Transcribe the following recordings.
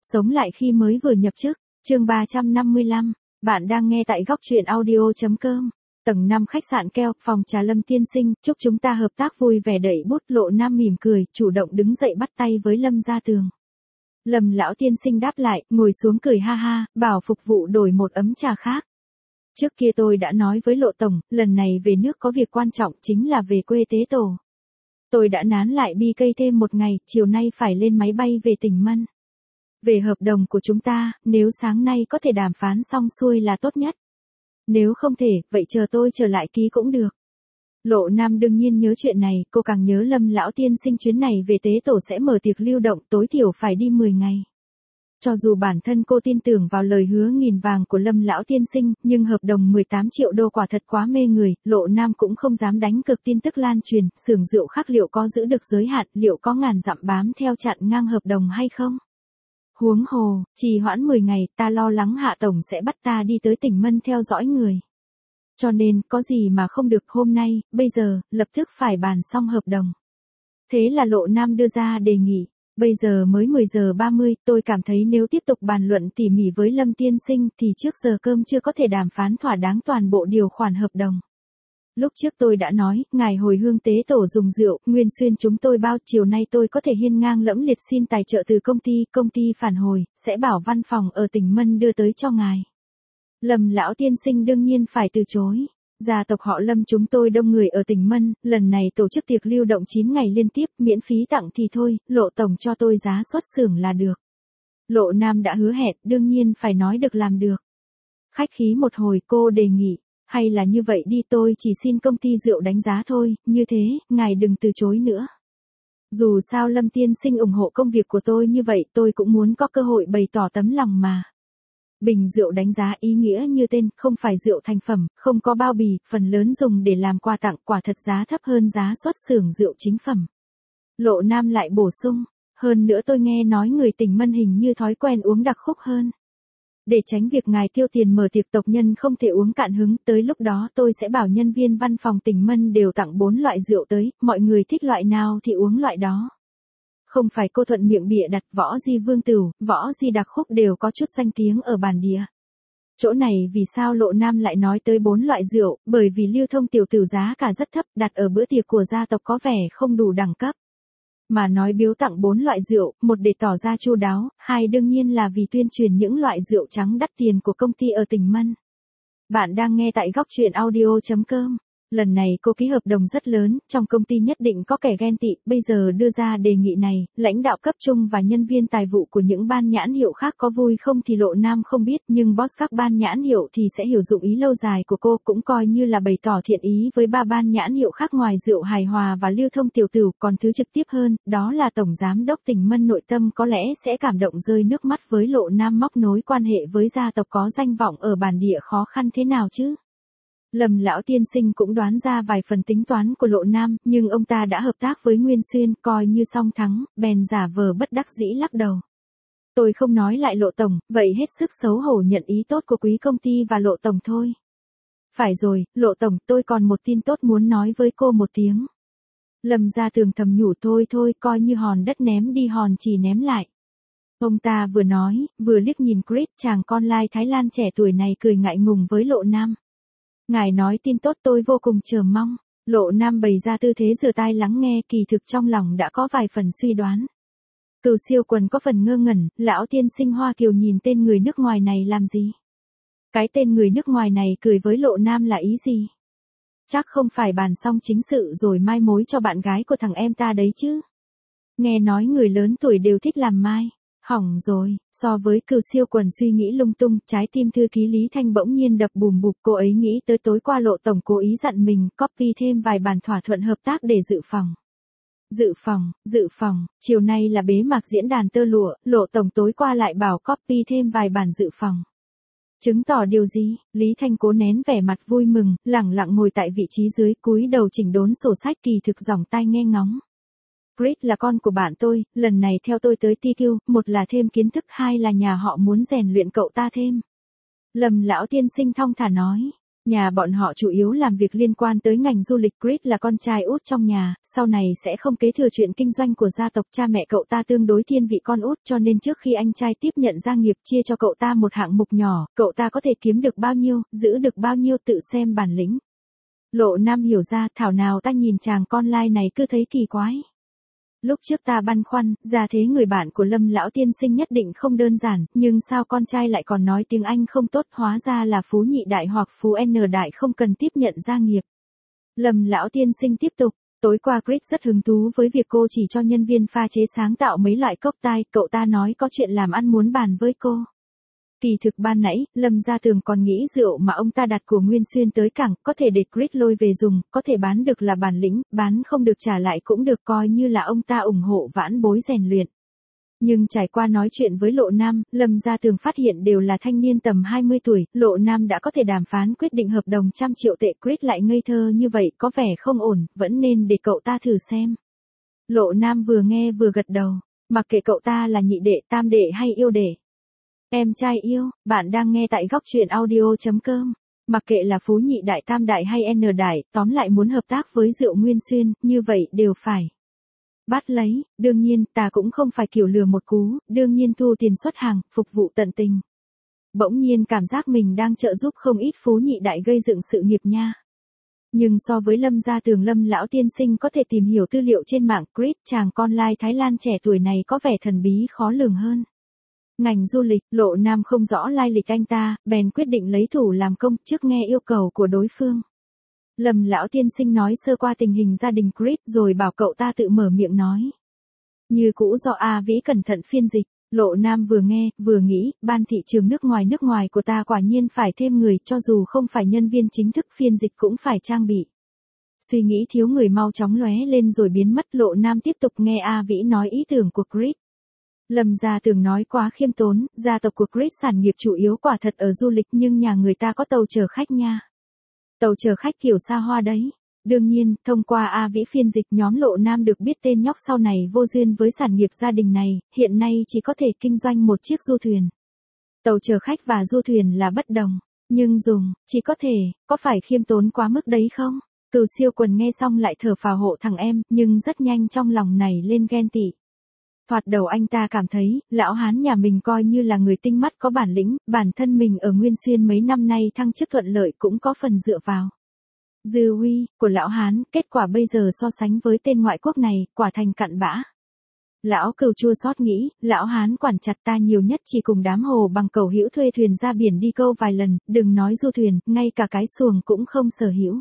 Sống lại khi mới vừa nhập chức, chương 355, bạn đang nghe tại góc truyện audio.com. Tầng 5 khách sạn Keo, phòng trà Lâm tiên sinh, chúc chúng ta hợp tác vui vẻ đẩy bút. Lộ Nam mỉm cười, chủ động đứng dậy bắt tay với Lâm ra tường. Lâm lão tiên sinh đáp lại, ngồi xuống cười ha ha, bảo phục vụ đổi một ấm trà khác. Trước kia tôi đã nói với Lộ tổng, lần này về nước có việc quan trọng chính là về quê tế tổ. Tôi đã nán lại BK thêm một ngày, chiều nay phải lên máy bay về tỉnh Mân. Về hợp đồng của chúng ta, nếu sáng nay có thể đàm phán xong xuôi là tốt nhất. Nếu không thể, vậy chờ tôi trở lại ký cũng được. Lộ Nam đương nhiên nhớ chuyện này, cô càng nhớ Lâm lão tiên sinh chuyến này về tế tổ sẽ mở tiệc lưu động tối thiểu phải đi 10 ngày. Cho dù bản thân cô tin tưởng vào lời hứa nghìn vàng của Lâm lão tiên sinh, nhưng hợp đồng 18 triệu đô quả thật quá mê người, Lộ Nam cũng không dám đánh cược. Tin tức lan truyền, xưởng rượu khác liệu có giữ được giới hạn, liệu có ngàn dặm bám theo chặn ngang hợp đồng hay không? Huống hồ, trì hoãn 10 ngày, ta lo lắng Hạ tổng sẽ bắt ta đi tới tỉnh Mân theo dõi người. Cho nên, có gì mà không được, hôm nay, bây giờ, lập tức phải bàn xong hợp đồng. Thế là Lộ Nam đưa ra đề nghị. Bây giờ mới 10 giờ 30, tôi cảm thấy nếu tiếp tục bàn luận tỉ mỉ với Lâm tiên sinh thì trước giờ cơm chưa có thể đàm phán thỏa đáng toàn bộ điều khoản hợp đồng. Lúc trước tôi đã nói, ngài hồi hương tế tổ dùng rượu, Nguyên Xuyên chúng tôi bao, chiều nay tôi có thể hiên ngang lẫm liệt xin tài trợ từ công ty phản hồi, sẽ bảo văn phòng ở tỉnh Mân đưa tới cho ngài. Lâm lão tiên sinh đương nhiên phải từ chối. Gia tộc họ Lâm chúng tôi đông người ở tỉnh Mân, lần này tổ chức tiệc lưu động 9 ngày liên tiếp, miễn phí tặng thì thôi, Lộ tổng cho tôi giá xuất xưởng là được. Lộ Nam đã hứa hẹn, đương nhiên phải nói được làm được. Khách khí một hồi cô đề nghị, hay là như vậy đi, tôi chỉ xin công ty rượu đánh giá thôi, như thế, ngài đừng từ chối nữa. Dù sao Lâm tiên sinh ủng hộ công việc của tôi như vậy, tôi cũng muốn có cơ hội bày tỏ tấm lòng mà. Bình rượu đánh giá ý nghĩa như tên, không phải rượu thành phẩm, không có bao bì, phần lớn dùng để làm quà tặng, quả thật giá thấp hơn giá xuất xưởng rượu chính phẩm. Lộ Nam lại bổ sung, hơn nữa tôi nghe nói người tỉnh Mân hình như thói quen uống đặc khúc hơn. Để tránh việc ngài tiêu tiền mở tiệc tộc nhân không thể uống cạn hứng, tới lúc đó tôi sẽ bảo nhân viên văn phòng tỉnh Mân đều tặng 4 loại rượu tới, mọi người thích loại nào thì uống loại đó. Không phải cô thuận miệng bịa đặt, Võ Di Vương Tửu, Võ Di Đặc Khúc đều có chút danh tiếng ở bản địa. Chỗ này vì sao Lộ Nam lại nói tới 4 loại rượu, bởi vì lưu thông tiểu tửu giá cả rất thấp, đặt ở bữa tiệc của gia tộc có vẻ không đủ đẳng cấp. Mà nói biếu tặng 4 loại rượu, một để tỏ ra chu đáo, hai đương nhiên là vì tuyên truyền những loại rượu trắng đắt tiền của công ty ở tỉnh Mân. Bạn đang nghe tại góc truyện audio.com. Lần này cô ký hợp đồng rất lớn, trong công ty nhất định có kẻ ghen tị, bây giờ đưa ra đề nghị này, lãnh đạo cấp trung và nhân viên tài vụ của những ban nhãn hiệu khác có vui không thì Lộ Nam không biết, nhưng boss các ban nhãn hiệu thì sẽ hiểu dụng ý lâu dài của cô, cũng coi như là bày tỏ thiện ý với 3 ban nhãn hiệu khác ngoài rượu hài hòa và lưu thông tiểu tửu, còn thứ trực tiếp hơn, đó là tổng giám đốc tỉnh Mân nội tâm có lẽ sẽ cảm động rơi nước mắt với Lộ Nam móc nối quan hệ với gia tộc có danh vọng ở bản địa khó khăn thế nào chứ. Lâm lão tiên sinh cũng đoán ra vài phần tính toán của Lộ Nam, nhưng ông ta đã hợp tác với Nguyên Xuyên, coi như song thắng, bèn giả vờ bất đắc dĩ lắc đầu. Tôi không nói lại Lộ tổng, vậy hết sức xấu hổ nhận ý tốt của quý công ty và Lộ tổng thôi. Phải rồi, Lộ tổng, tôi còn một tin tốt muốn nói với cô một tiếng. Lâm ra tường thầm nhủ, thôi, coi như hòn đất ném đi hòn chỉ ném lại. Ông ta vừa nói, vừa liếc nhìn Chris, chàng con lai Thái Lan trẻ tuổi này cười ngại ngùng với Lộ Nam. Ngài nói tin tốt tôi vô cùng chờ mong. Lộ Nam bày ra tư thế rửa tai lắng nghe, kỳ thực trong lòng đã có vài phần suy đoán. Cửu Siêu Quần có phần ngơ ngẩn, lão tiên sinh Hoa Kiều nhìn tên người nước ngoài này làm gì? Cái tên người nước ngoài này cười với Lộ Nam là ý gì? Chắc không phải bàn xong chính sự rồi mai mối cho bạn gái của thằng em ta đấy chứ? Nghe nói người lớn tuổi đều thích làm mai. Hỏng rồi, so với Cửu Siêu Quần suy nghĩ lung tung, trái tim thư ký Lý Thanh bỗng nhiên đập bùm bụp, cô ấy nghĩ tới tối qua Lộ tổng cố ý dặn mình copy thêm vài bản thỏa thuận hợp tác để dự phòng, chiều nay là bế mạc diễn đàn tơ lụa, Lộ tổng tối qua lại bảo copy thêm vài bản dự phòng. Chứng tỏ điều gì? Lý Thanh cố nén vẻ mặt vui mừng, lẳng lặng ngồi tại vị trí dưới, cúi đầu chỉnh đốn sổ sách, kỳ thực giỏng tai nghe ngóng. Chris là con của bạn tôi, lần này theo tôi tới TQ, một là thêm kiến thức, hai là nhà họ muốn rèn luyện cậu ta thêm. Lâm lão tiên sinh thong thả nói. Nhà bọn họ chủ yếu làm việc liên quan tới ngành du lịch. Chris là con trai út trong nhà, sau này sẽ không kế thừa chuyện kinh doanh của gia tộc. Cha mẹ cậu ta tương đối thiên vị con út, cho nên trước khi anh trai tiếp nhận gia nghiệp chia cho cậu ta một hạng mục nhỏ, cậu ta có thể kiếm được bao nhiêu, giữ được bao nhiêu tự xem bản lĩnh. Lộ Nam hiểu ra, thảo nào ta nhìn chàng con lai này cứ thấy kỳ quái. Lúc trước ta băn khoăn, ra thế người bạn của Lâm lão tiên sinh nhất định không đơn giản, nhưng sao con trai lại còn nói tiếng Anh không tốt, hóa ra là phú nhị đại hoặc phú N đại không cần tiếp nhận gia nghiệp. Lâm lão tiên sinh tiếp tục, tối qua Chris rất hứng thú với việc cô chỉ cho nhân viên pha chế sáng tạo mấy loại cốc tai, cậu ta nói có chuyện làm ăn muốn bàn với cô. Kỳ thực ban nãy, Lâm Gia Tường còn nghĩ rượu mà ông ta đặt của Nguyên Xuyên tới cảng, có thể để Chris lôi về dùng, có thể bán được là bản lĩnh, bán không được trả lại cũng được, coi như là ông ta ủng hộ vãn bối rèn luyện. Nhưng trải qua nói chuyện với Lộ Nam, Lâm Gia Tường phát hiện đều là thanh niên tầm 20 tuổi, Lộ Nam đã có thể đàm phán quyết định hợp đồng 100 triệu tệ, Chris lại ngây thơ như vậy, có vẻ không ổn, vẫn nên để cậu ta thử xem. Lộ Nam vừa nghe vừa gật đầu, mặc kệ cậu ta là nhị đệ, tam đệ hay yêu đệ. Em trai yêu, bạn đang nghe tại góc truyện audio.com. Mặc kệ là phú nhị đại, tam đại hay N đại, tóm lại muốn hợp tác với Rượu Nguyên Xuyên, như vậy đều phải bắt lấy. Đương nhiên, ta cũng không phải kiểu lừa một cú, đương nhiên thu tiền xuất hàng, phục vụ tận tình. Bỗng nhiên cảm giác mình đang trợ giúp không ít phú nhị đại gây dựng sự nghiệp nha. Nhưng so với Lâm Gia Tường, Lâm lão tiên sinh có thể tìm hiểu tư liệu trên mạng, Chris, chàng con lai Thái Lan trẻ tuổi này có vẻ thần bí khó lường hơn. Ngành du lịch, Lộ Nam không rõ lai lịch anh ta, bèn quyết định lấy thủ làm công, trước nghe yêu cầu của đối phương. Lâm lão tiên sinh nói sơ qua tình hình gia đình Chris rồi bảo cậu ta tự mở miệng nói. Như cũ do A Vĩ cẩn thận phiên dịch, Lộ Nam vừa nghe, vừa nghĩ, ban thị trường nước ngoài của ta quả nhiên phải thêm người, cho dù không phải nhân viên chính thức phiên dịch cũng phải trang bị. Suy nghĩ thiếu người mau chóng lóe lên rồi biến mất. Lộ Nam tiếp tục nghe A Vĩ nói ý tưởng của Chris. Lâm Gia Tường nói quá khiêm tốn, gia tộc của Chris sản nghiệp chủ yếu quả thật ở du lịch, nhưng nhà người ta có tàu chở khách nha. Tàu chở khách kiểu xa hoa đấy. Đương nhiên, thông qua A Vĩ phiên dịch, nhóm Lộ Nam được biết tên nhóc sau này vô duyên với sản nghiệp gia đình này, hiện nay chỉ có thể kinh doanh một chiếc du thuyền. Tàu chở khách và du thuyền là bất đồng, nhưng dùng, chỉ có thể, có phải khiêm tốn quá mức đấy không? Cửu Siêu Quần nghe xong lại thở phào hộ thằng em, nhưng rất nhanh trong lòng này lên ghen tị. Thoạt đầu anh ta cảm thấy, lão hán nhà mình coi như là người tinh mắt có bản lĩnh, bản thân mình ở Nguyên Xuyên mấy năm nay thăng chức thuận lợi cũng có phần dựa vào dư uy của lão hán, kết quả bây giờ so sánh với tên ngoại quốc này, quả thành cặn bã. Lão Cừu chua xót nghĩ, lão hán quản chặt ta nhiều nhất chỉ cùng đám hồ bằng cầu hữu thuê thuyền ra biển đi câu vài lần, đừng nói du thuyền, ngay cả cái xuồng cũng không sở hữu.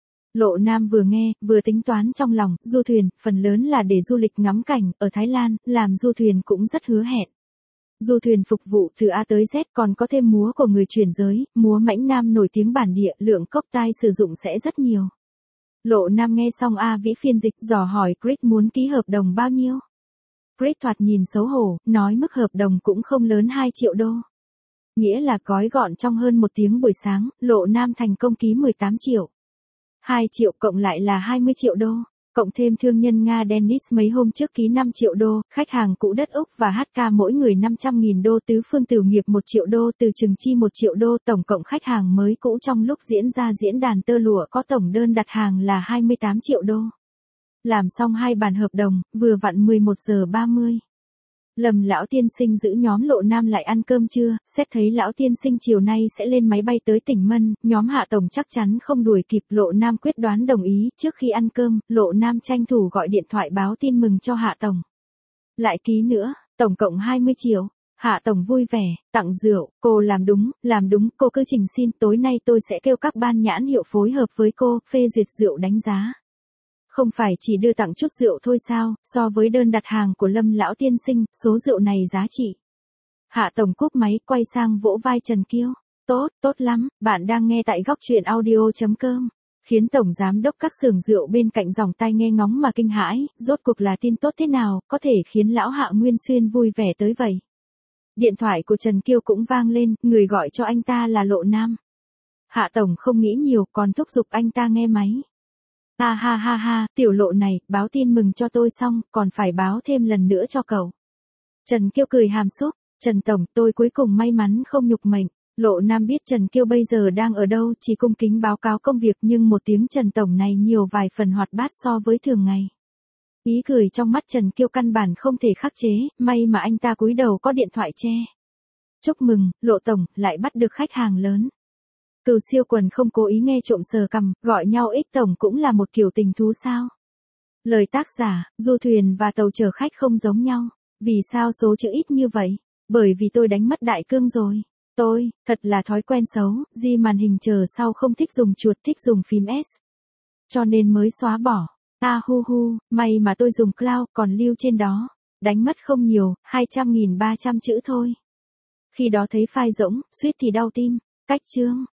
Lộ Nam vừa nghe, vừa tính toán trong lòng, du thuyền, phần lớn là để du lịch ngắm cảnh, ở Thái Lan, làm du thuyền cũng rất hứa hẹn. Du thuyền phục vụ từ A tới Z, còn có thêm múa của người chuyển giới, múa mãnh nam nổi tiếng bản địa, lượng cốc tai sử dụng sẽ rất nhiều. Lộ Nam nghe xong A Vĩ phiên dịch, dò hỏi Chris muốn ký hợp đồng bao nhiêu. Chris thoạt nhìn xấu hổ, nói mức hợp đồng cũng không lớn, 2 triệu đô. Nghĩa là gói gọn trong hơn 1 tiếng buổi sáng, Lộ Nam thành công ký 18 triệu. 2 triệu cộng lại là 20 triệu đô, cộng thêm thương nhân Nga Dennis mấy hôm trước ký 5 triệu đô, khách hàng cũ đất Úc và HK mỗi người 500.000 đô, tứ phương Tửu Nghiệp 1 triệu đô, từ Trừng Chi 1 triệu đô, tổng cộng khách hàng mới cũ trong lúc diễn ra diễn đàn tơ lụa có tổng đơn đặt hàng là 28 triệu đô. Làm xong 2 bản hợp đồng, vừa vặn 11 giờ 30. Lâm lão tiên sinh giữ nhóm Lộ Nam lại ăn cơm trưa, xét thấy lão tiên sinh chiều nay sẽ lên máy bay tới tỉnh Mân, nhóm Hạ Tổng chắc chắn không đuổi kịp. Lộ Nam quyết đoán đồng ý. Trước khi ăn cơm, Lộ Nam tranh thủ gọi điện thoại báo tin mừng cho Hạ Tổng. Lại ký nữa, tổng cộng 20 triệu. Hạ Tổng vui vẻ, tặng rượu, cô làm đúng, cô cứ trình xin, tối nay tôi sẽ kêu các ban nhãn hiệu phối hợp với cô, phê duyệt rượu đánh giá. Không phải chỉ đưa tặng chút rượu thôi sao, so với đơn đặt hàng của Lâm lão tiên sinh, số rượu này giá trị. Hạ Tổng cúp máy, quay sang vỗ vai Trần Kiêu. Tốt lắm, bạn đang nghe tại góc truyện audio.com. Khiến Tổng Giám đốc các xưởng rượu bên cạnh dòng tai nghe ngóng mà kinh hãi, rốt cuộc là tin tốt thế nào, có thể khiến lão Hạ Nguyên Xuyên vui vẻ tới vậy. Điện thoại của Trần Kiêu cũng vang lên, người gọi cho anh ta là Lộ Nam. Hạ Tổng không nghĩ nhiều, còn thúc giục anh ta nghe máy. Ha, tiểu Lộ này, báo tin mừng cho tôi xong, còn phải báo thêm lần nữa cho cậu. Trần Kiêu cười hàm xúc, Trần Tổng, tôi cuối cùng may mắn không nhục mệnh. Lộ Nam biết Trần Kiêu bây giờ đang ở đâu, chỉ cung kính báo cáo công việc, nhưng một tiếng Trần Tổng này nhiều vài phần hoạt bát so với thường ngày. Ý cười trong mắt Trần Kiêu căn bản không thể khắc chế, may mà anh ta cúi đầu có điện thoại che. Chúc mừng, Lộ Tổng, lại bắt được khách hàng lớn. Cừu Siêu Quần không cố ý nghe trộm sờ cằm, gọi nhau Ích Tổng cũng là một kiểu tình thú sao. Lời tác giả, du thuyền và tàu chở khách không giống nhau. Vì sao số chữ ít như vậy? Bởi vì tôi đánh mất đại cương rồi. Tôi, thật là thói quen xấu, di màn hình chờ sau không thích dùng chuột, thích dùng phím S. Cho nên mới xóa bỏ. Hu hu, may mà tôi dùng cloud, còn lưu trên đó. Đánh mất không nhiều, 200.300 chữ thôi. Khi đó thấy file rỗng, suýt thì đau tim. Cách chương.